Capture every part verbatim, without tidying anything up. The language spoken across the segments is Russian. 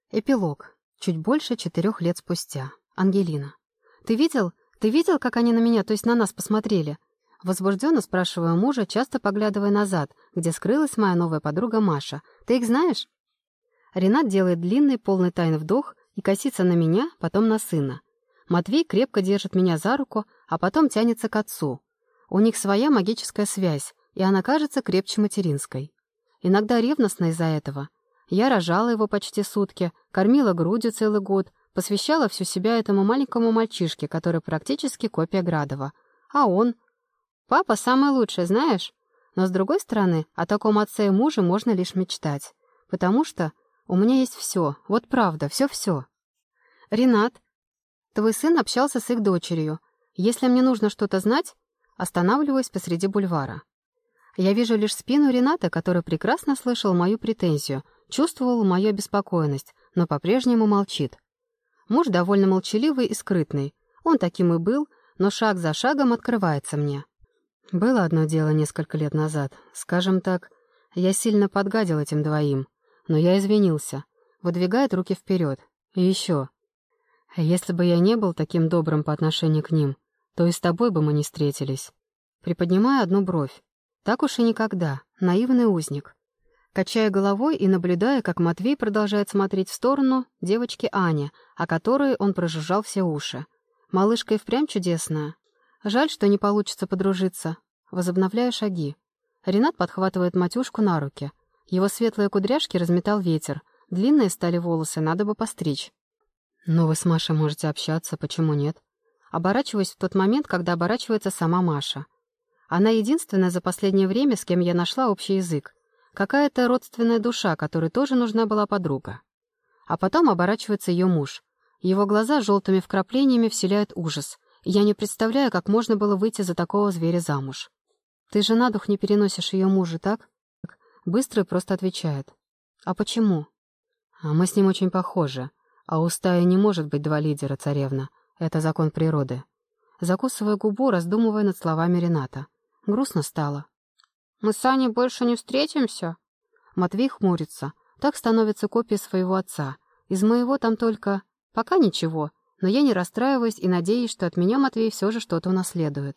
Эпилог. Чуть больше четырех лет спустя. Ангелина. «Ты видел? Ты видел, как они на меня, то есть на нас, посмотрели?» Возбужденно спрашиваю мужа, часто поглядывая назад, где скрылась моя новая подруга Маша. «Ты их знаешь?» Ренат делает длинный, полный тайн вдох и косится на меня, потом на сына. Матвей крепко держит меня за руку, а потом тянется к отцу. У них своя магическая связь, и она кажется крепче материнской. Иногда ревностно из-за этого. Я рожала его почти сутки, кормила грудью целый год, посвящала всю себя этому маленькому мальчишке, который практически копия Градова. А он? Папа самый лучший, знаешь? Но, с другой стороны, о таком отце и муже можно лишь мечтать. Потому что у меня есть все, вот правда, все-все. Ренат, твой сын общался с их дочерью. Если мне нужно что-то знать, останавливаюсь посреди бульвара. Я вижу лишь спину Рената, который прекрасно слышал мою претензию, чувствовал мою обеспокоенность, но по-прежнему молчит. Муж довольно молчаливый и скрытный. Он таким и был, но шаг за шагом открывается мне. Было одно дело несколько лет назад. Скажем так, я сильно подгадил этим двоим. Но я извинился. Выдвигает руки вперед. И еще. Если бы я не был таким добрым по отношению к ним, то и с тобой бы мы не встретились. Приподнимаю одну бровь. Так уж и никогда. Наивный узник. Качая головой и наблюдая, как Матвей продолжает смотреть в сторону девочки Ани, о которой он прожужжал все уши. Малышка и впрямь чудесная. Жаль, что не получится подружиться. Возобновляю шаги. Ренат подхватывает Матюшку на руки. Его светлые кудряшки разметал ветер. Длинные стали волосы, надо бы постричь. «Но вы с Машей можете общаться, почему нет?» Оборачиваюсь в тот момент, когда оборачивается сама Маша. Она единственная за последнее время, с кем я нашла общий язык. Какая-то родственная душа, которой тоже нужна была подруга. А потом оборачивается ее муж. Его глаза с желтыми вкраплениями вселяют ужас. Я не представляю, как можно было выйти за такого зверя замуж. «Ты же на дух не переносишь ее мужа, так?» Быстро и просто отвечает. «А почему?» «А мы с ним очень похожи. А у стаи не может быть два лидера, царевна. Это закон природы». Закусывая губу, раздумывая над словами Рената. Грустно стало. «Мы с Аней больше не встретимся?» Матвей хмурится. Так становится копия своего отца. Из моего там только... Пока ничего, но я не расстраиваюсь и надеюсь, что от меня Матвей все же что-то унаследует.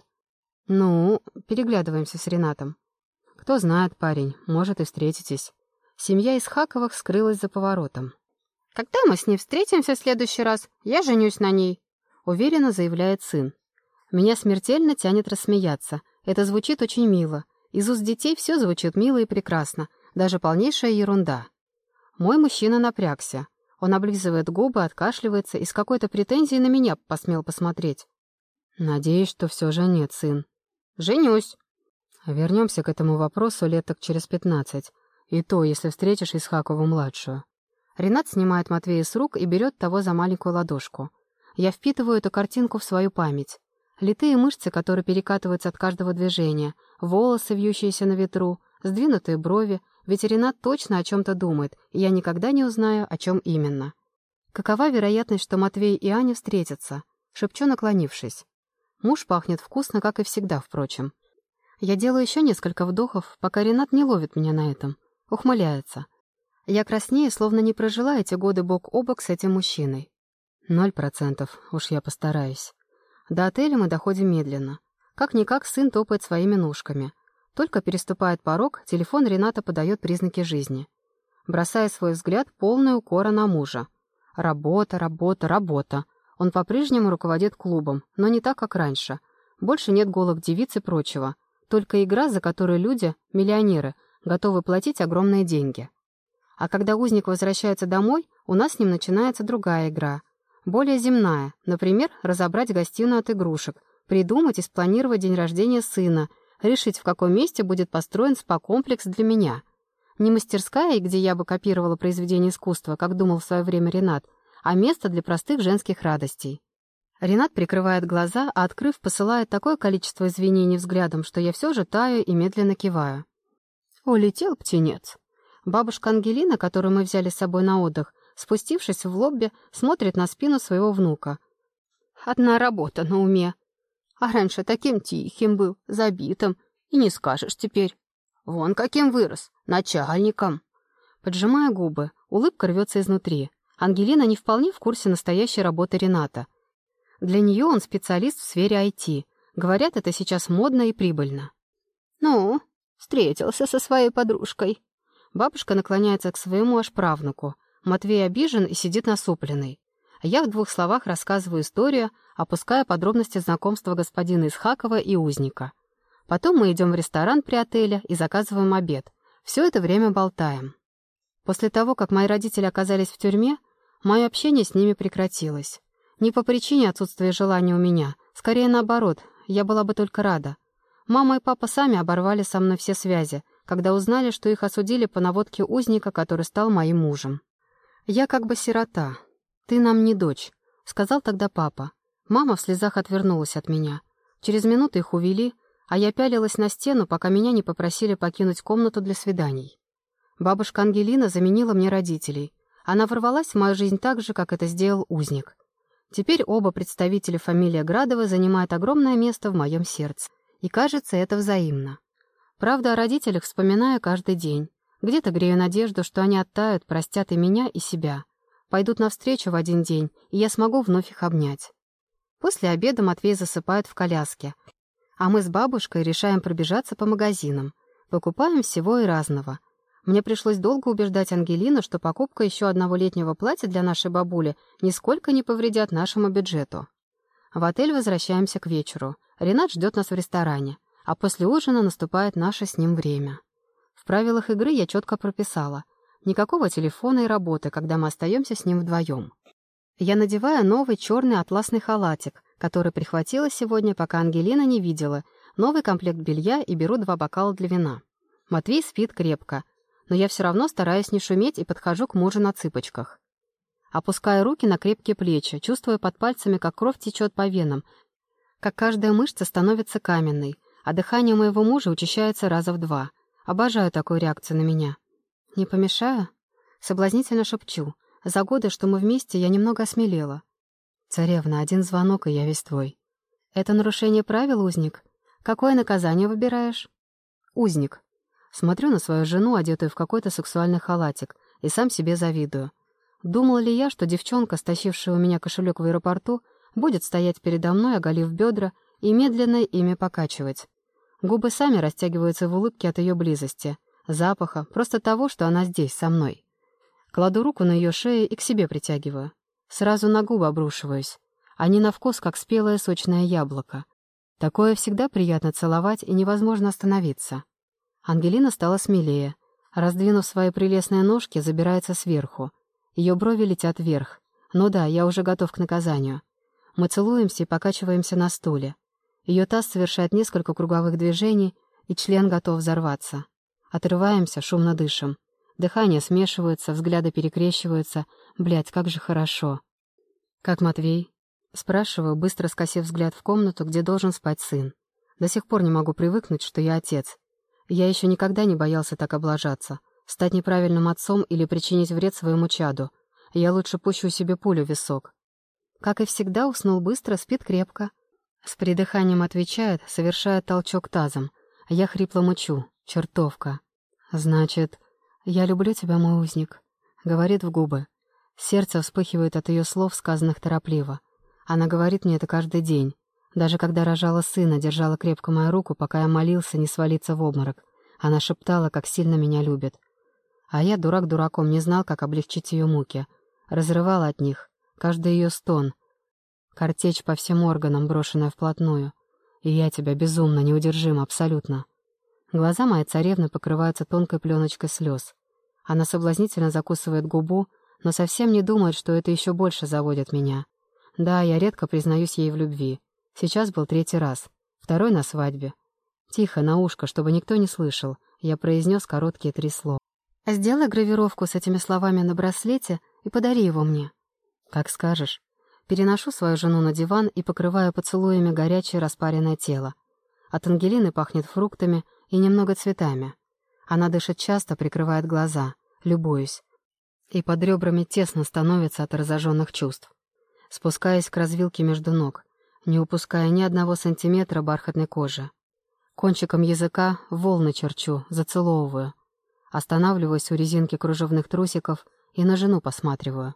Ну, переглядываемся с Ренатом. Кто знает, парень, может и встретитесь. Семья Исхаковых скрылась за поворотом. «Когда мы с ней встретимся в следующий раз, я женюсь на ней», — уверенно заявляет сын. Меня смертельно тянет рассмеяться. Это звучит очень мило. Из уст детей все звучит мило и прекрасно, даже полнейшая ерунда. Мой мужчина напрягся. Он облизывает губы, откашливается и с какой-то претензией на меня посмел посмотреть. «Надеюсь, что все же нет, сын». «Женюсь». Вернемся к этому вопросу лет так через пятнадцать. И то, если встретишь Исхакову-младшую. Ренат снимает Матвея с рук и берет того за маленькую ладошку. Я впитываю эту картинку в свою память. Литые мышцы, которые перекатываются от каждого движения, волосы, вьющиеся на ветру, сдвинутые брови, ведь Ренат точно о чем-то думает, и я никогда не узнаю, о чем именно. Какова вероятность, что Матвей и Аня встретятся? Шепчу, наклонившись. Муж пахнет вкусно, как и всегда, впрочем. Я делаю еще несколько вдохов, пока Ренат не ловит меня на этом. Ухмыляется. Я краснею, словно не прожила эти годы бок о бок с этим мужчиной. Ноль процентов, уж я постараюсь. До отеля мы доходим медленно. Как-никак сын топает своими ножками. Только переступает порог, телефон Рената подает признаки жизни. Бросая свой взгляд, полный укора на мужа. Работа, работа, работа. Он по-прежнему руководит клубом, но не так, как раньше. Больше нет голых девиц и прочего. Только игра, за которую люди, миллионеры, готовы платить огромные деньги. А когда узник возвращается домой, у нас с ним начинается другая игра. Более земная. Например, разобрать гостиную от игрушек, придумать и спланировать день рождения сына, решить, в каком месте будет построен спа-комплекс для меня. Не мастерская, где я бы копировала произведение искусства, как думал в свое время Ренат, а место для простых женских радостей. Ренат прикрывает глаза, а, открыв, посылает такое количество извинений взглядом, что я все же таю и медленно киваю. Улетел птенец. Бабушка Ангелина, которую мы взяли с собой на отдых, спустившись в лобби, смотрит на спину своего внука. Одна работа на уме. А раньше таким тихим был, забитым, и не скажешь теперь. Вон каким вырос, начальником. Поджимая губы, улыбка рвется изнутри. Ангелина не вполне в курсе настоящей работы Рената. Для нее он специалист в сфере ай ти. Говорят, это сейчас модно и прибыльно. «Ну, встретился со своей подружкой». Бабушка наклоняется к своему аж правнуку. Матвей обижен и сидит насупленный. Я в двух словах рассказываю историю, опуская подробности знакомства господина Исхакова и узника. Потом мы идем в ресторан при отеле и заказываем обед. Все это время болтаем. После того, как мои родители оказались в тюрьме, мое общение с ними прекратилось. Не по причине отсутствия желания у меня, скорее наоборот, я была бы только рада. Мама и папа сами оборвали со мной все связи, когда узнали, что их осудили по наводке узника, который стал моим мужем. «Я как бы сирота. Ты нам не дочь», — сказал тогда папа. Мама в слезах отвернулась от меня. Через минуту их увели, а я пялилась на стену, пока меня не попросили покинуть комнату для свиданий. Бабушка Ангелина заменила мне родителей. Она ворвалась в мою жизнь так же, как это сделал узник. Теперь оба представителя фамилии Градовы занимают огромное место в моем сердце. И кажется, это взаимно. Правда, о родителях вспоминаю каждый день. Где-то грею надежду, что они оттают, простят и меня, и себя. Пойдут навстречу в один день, и я смогу вновь их обнять. После обеда Матвей засыпает в коляске, а мы с бабушкой решаем пробежаться по магазинам. Покупаем всего и разного. Мне пришлось долго убеждать Ангелину, что покупка еще одного летнего платья для нашей бабули нисколько не повредят нашему бюджету. В отель возвращаемся к вечеру. Ренат ждет нас в ресторане, а после ужина наступает наше с ним время. В правилах игры я четко прописала: никакого телефона и работы, когда мы остаемся с ним вдвоем. Я надеваю новый черный атласный халатик, который прихватила сегодня, пока Ангелина не видела, новый комплект белья и беру два бокала для вина. Матвей спит крепко, но я все равно стараюсь не шуметь и подхожу к мужу на цыпочках. Опускаю руки на крепкие плечи, чувствуя под пальцами, как кровь течет по венам, как каждая мышца становится каменной, а дыхание моего мужа учащается раза в два. Обожаю такую реакцию на меня. «Не помешаю?» Соблазнительно шепчу. За годы, что мы вместе, я немного осмелела. «Царевна, один звонок, и я весь твой». «Это нарушение правил, узник? Какое наказание выбираешь?» «Узник». Смотрю на свою жену, одетую в какой-то сексуальный халатик, и сам себе завидую. Думала ли я, что девчонка, стащившая у меня кошелек в аэропорту, будет стоять передо мной, оголив бедра, и медленно ими покачивать? Губы сами растягиваются в улыбке от ее близости, запаха, просто того, что она здесь, со мной. Кладу руку на ее шею и к себе притягиваю. Сразу на губы обрушиваюсь. Они на вкус, как спелое сочное яблоко. Такое всегда приятно целовать, и невозможно остановиться. Ангелина стала смелее. Раздвинув свои прелестные ножки, забирается сверху. Ее брови летят вверх. Ну да, я уже готов к наказанию. Мы целуемся и покачиваемся на стуле. Ее таз совершает несколько круговых движений, и член готов взорваться. Отрываемся, шумно дышим. Дыхания смешиваются, взгляды перекрещиваются. Блядь, как же хорошо. «Как Матвей?» Спрашиваю, быстро скосив взгляд в комнату, где должен спать сын. До сих пор не могу привыкнуть, что я отец. Я еще никогда не боялся так облажаться, стать неправильным отцом или причинить вред своему чаду. Я лучше пущу себе пулю в висок. Как и всегда, уснул быстро, спит крепко. С придыханием отвечает, совершая толчок тазом. Я хрипло мычу. Чертовка. Значит, я люблю тебя, мой узник. Говорит в губы. Сердце вспыхивает от ее слов, сказанных торопливо. Она говорит мне это каждый день. Даже когда рожала сына, держала крепко мою руку, пока я молился не свалиться в обморок. Она шептала, как сильно меня любит. А я, дурак дураком, не знал, как облегчить ее муки. Разрывал от них. Каждый ее стон. Картечь по всем органам, брошенная вплотную. И я тебя безумно, неудержим, абсолютно. Глаза моей царевны покрываются тонкой пленочкой слез. Она соблазнительно закусывает губу, но совсем не думает, что это еще больше заводит меня. Да, я редко признаюсь ей в любви. Сейчас был третий раз. Второй на свадьбе. Тихо, на ушко, чтобы никто не слышал, я произнес короткие три слова. «Сделай гравировку с этими словами на браслете и подари его мне». «Как скажешь». Переношу свою жену на диван и покрываю поцелуями горячее распаренное тело. От Ангелины пахнет фруктами и немного цветами. Она дышит часто, прикрывает глаза, любуюсь. И под ребрами тесно становится от разожженных чувств. Спускаясь к развилке между ног, не упуская ни одного сантиметра бархатной кожи. Кончиком языка волны черчу, зацеловываю. Останавливаюсь у резинки кружевных трусиков и на жену посматриваю.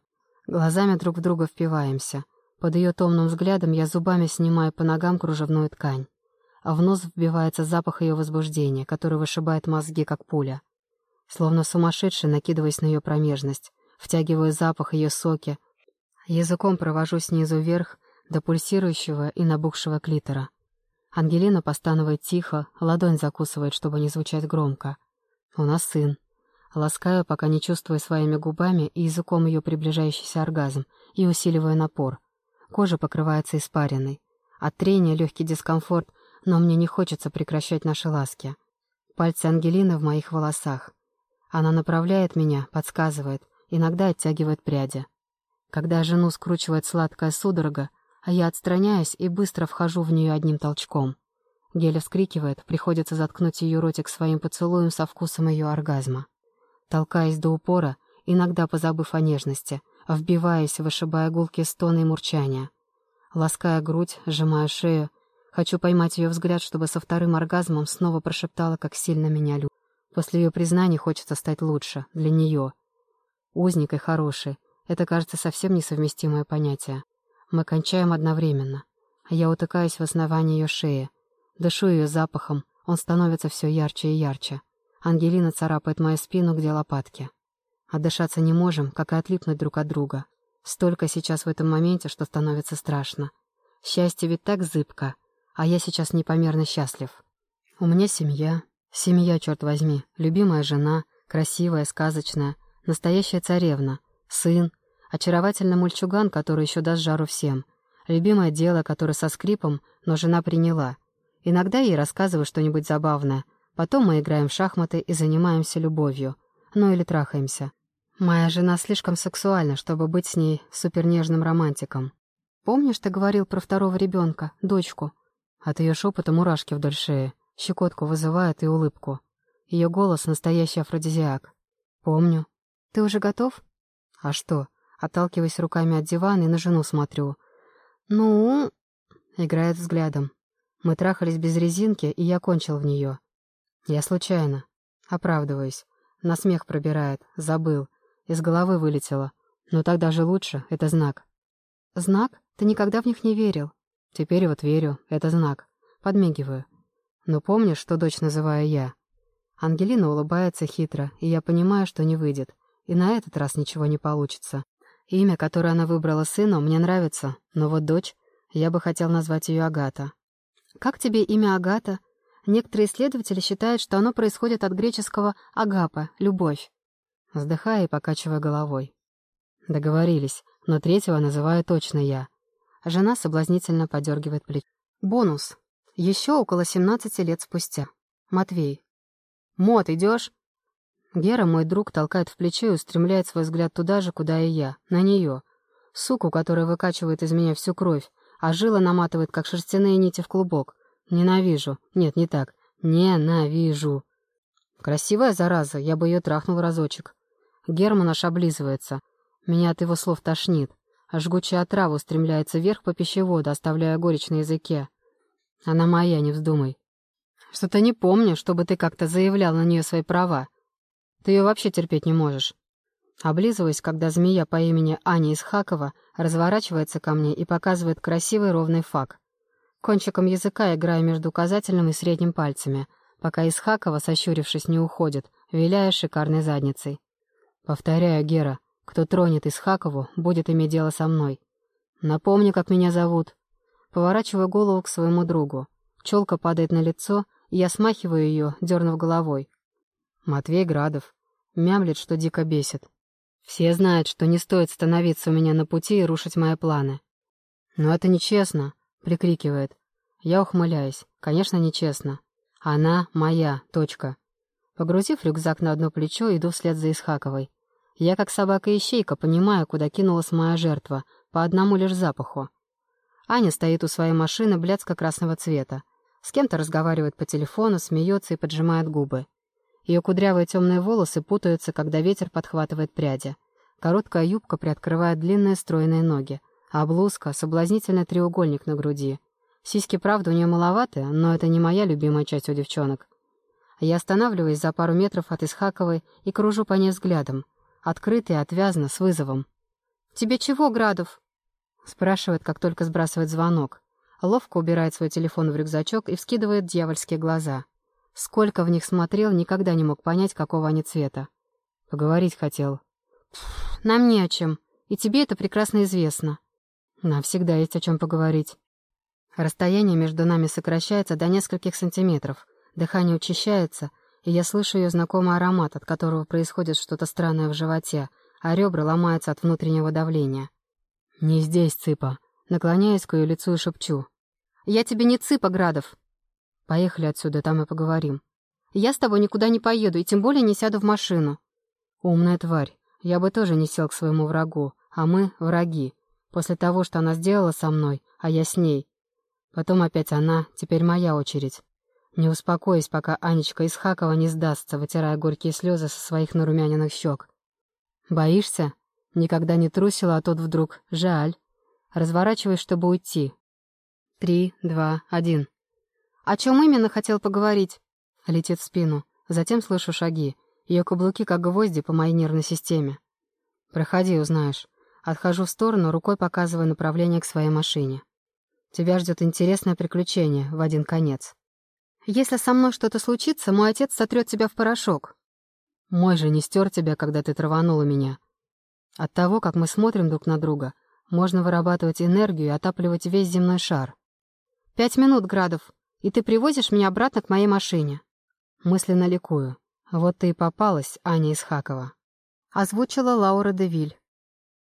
Глазами друг в друга впиваемся. Под ее томным взглядом я зубами снимаю по ногам кружевную ткань. А в нос вбивается запах ее возбуждения, который вышибает мозги, как пуля. Словно сумасшедший, накидываясь на ее промежность, втягиваю запах ее соки, языком провожу снизу вверх до пульсирующего и набухшего клитора. Ангелина постанывает тихо, ладонь закусывает, чтобы не звучать громко. У нас сын. Ласкаю, пока не чувствую своими губами и языком ее приближающийся оргазм, и усиливаю напор. Кожа покрывается испариной. От трения легкий дискомфорт, но мне не хочется прекращать наши ласки. Пальцы Ангелины в моих волосах. Она направляет меня, подсказывает, иногда оттягивает пряди. Когда жену скручивает сладкая судорога, а я отстраняюсь и быстро вхожу в нее одним толчком. Геля вскрикивает, приходится заткнуть ее ротик своим поцелуем со вкусом ее оргазма. Толкаясь до упора, иногда позабыв о нежности, вбиваясь, вышибая гулкие стоны и мурчания. Лаская грудь, сжимая шею, хочу поймать ее взгляд, чтобы со вторым оргазмом снова прошептала, как сильно меня любит. После ее признаний хочется стать лучше, для нее. Узник и хороший — это, кажется, совсем несовместимое понятие. Мы кончаем одновременно. Я утыкаюсь в основание ее шеи. Дышу ее запахом, он становится все ярче и ярче. Ангелина царапает мою спину, где лопатки. Отдышаться не можем, как и отлипнуть друг от друга. Столько сейчас в этом моменте, что становится страшно. Счастье ведь так зыбко, а я сейчас непомерно счастлив. У меня семья. Семья, черт возьми. Любимая жена, красивая, сказочная, настоящая царевна, сын, очаровательный мальчуган, который еще даст жару всем. Любимое дело, которое со скрипом, но жена приняла. Иногда ей рассказываю что-нибудь забавное. Потом мы играем в шахматы и занимаемся любовью. Ну или трахаемся. Моя жена слишком сексуальна, чтобы быть с ней супернежным романтиком. Помнишь, ты говорил про второго ребенка, дочку? От ее шепота мурашки вдоль шеи. Щекотку вызывает и улыбку. Ее голос — настоящий афродизиак. Помню. Ты уже готов? А что? Отталкиваясь руками от дивана и на жену смотрю. Ну... Играет взглядом. Мы трахались без резинки, и я кончил в нее. Я случайно. Оправдываюсь. На смех пробирает. Забыл. Из головы вылетело. Но так даже лучше. Это знак. Знак? Ты никогда в них не верил. Теперь вот верю. Это знак. Подмигиваю. Но помнишь, что дочь называю я? Ангелина улыбается хитро, и я понимаю, что не выйдет. И на этот раз ничего не получится. Имя, которое она выбрала сыну, мне нравится. Но вот дочь, я бы хотел назвать ее Агата. Как тебе имя Агата? Некоторые исследователи считают, что оно происходит от греческого «агапа» — «любовь». Вздыхая и покачивая головой. Договорились, но третьего называю точно я. Жена соблазнительно подергивает плечо. Бонус. Еще около семнадцати лет спустя. Матвей. «Мот, идешь?» Гера, мой друг, толкает в плечо и устремляет свой взгляд туда же, куда и я, на нее. Суку, которая выкачивает из меня всю кровь, а жила наматывает, как шерстяные нити в клубок. Ненавижу. Нет, не так. Ненавижу. Красивая зараза, я бы ее трахнул разочек. Герман аж облизывается. Меня от его слов тошнит. А жгучая отрава устремляется вверх по пищеводу, оставляя горечь на языке. Она моя, не вздумай. Что-то не помню, чтобы ты как-то заявлял на нее свои права. Ты ее вообще терпеть не можешь. Облизываюсь, когда змея по имени Аня Исхакова разворачивается ко мне и показывает красивый ровный фак. Кончиком языка играю между указательным и средним пальцами, пока Исхакова, сощурившись, не уходит, виляя шикарной задницей. Повторяю, Гера, кто тронет Исхакову, будет иметь дело со мной. Напомни, как меня зовут. Поворачиваю голову к своему другу. Челка падает на лицо, и я смахиваю ее, дернув головой. Матвей Градов. Мямлет, что дико бесит. Все знают, что не стоит становиться у меня на пути и рушить мои планы. «Но это нечестно», — прикрикивает. Я ухмыляюсь. Конечно, нечестно. Она моя, точка. Погрузив рюкзак на одно плечо, иду вслед за Исхаковой. Я, как собака-ищейка, понимаю, куда кинулась моя жертва, по одному лишь запаху. Аня стоит у своей машины блядско-красного цвета. С кем-то разговаривает по телефону, смеется и поджимает губы. Ее кудрявые темные волосы путаются, когда ветер подхватывает пряди. Короткая юбка приоткрывает длинные стройные ноги, а блузка — соблазнительный треугольник на груди. Сиськи, правда, у нее маловаты, но это не моя любимая часть у девчонок. Я останавливаюсь за пару метров от Исхаковой и кружу по ней взглядом, открыто и отвязно, с вызовом. «Тебе чего, Градов?» Спрашивает, как только сбрасывает звонок. Ловко убирает свой телефон в рюкзачок и вскидывает дьявольские глаза. Сколько в них смотрел, никогда не мог понять, какого они цвета. Поговорить хотел. «Нам не о чем, и тебе это прекрасно известно». «Нам всегда есть о чем поговорить». Расстояние между нами сокращается до нескольких сантиметров, дыхание учащается, и я слышу ее знакомый аромат, от которого происходит что-то странное в животе, а ребра ломаются от внутреннего давления. «Не здесь, цыпа». Наклоняюсь к ее лицу и шепчу. «Я тебе не цыпа, Градов». «Поехали отсюда, там и поговорим». «Я с тобой никуда не поеду, и тем более не сяду в машину». «Умная тварь. Я бы тоже не сел к своему врагу, а мы — враги. После того, что она сделала со мной, а я с ней. Потом опять она, теперь моя очередь. Не успокоюсь, пока Анечка Исхакова не сдастся, вытирая горькие слезы со своих нарумяненных щек. Боишься? Никогда не трусила, а тут вдруг жаль. Разворачиваюсь, чтобы уйти. Три, два, один. О чем именно хотел поговорить? Летит в спину. Затем слышу шаги. Ее каблуки, как гвозди, по моей нервной системе. Проходи, узнаешь. Отхожу в сторону, рукой показывая направление к своей машине. Тебя ждет интересное приключение в один конец. Если со мной что-то случится, мой отец сотрет тебя в порошок. Мой же не стер тебя, когда ты траванула меня. От того, как мы смотрим друг на друга, можно вырабатывать энергию и отапливать весь земной шар. Пять минут, Градов, и ты привозишь меня обратно к моей машине. Мысленно ликую. Вот ты и попалась, Аня Исхакова. Озвучила Лаура де Виль.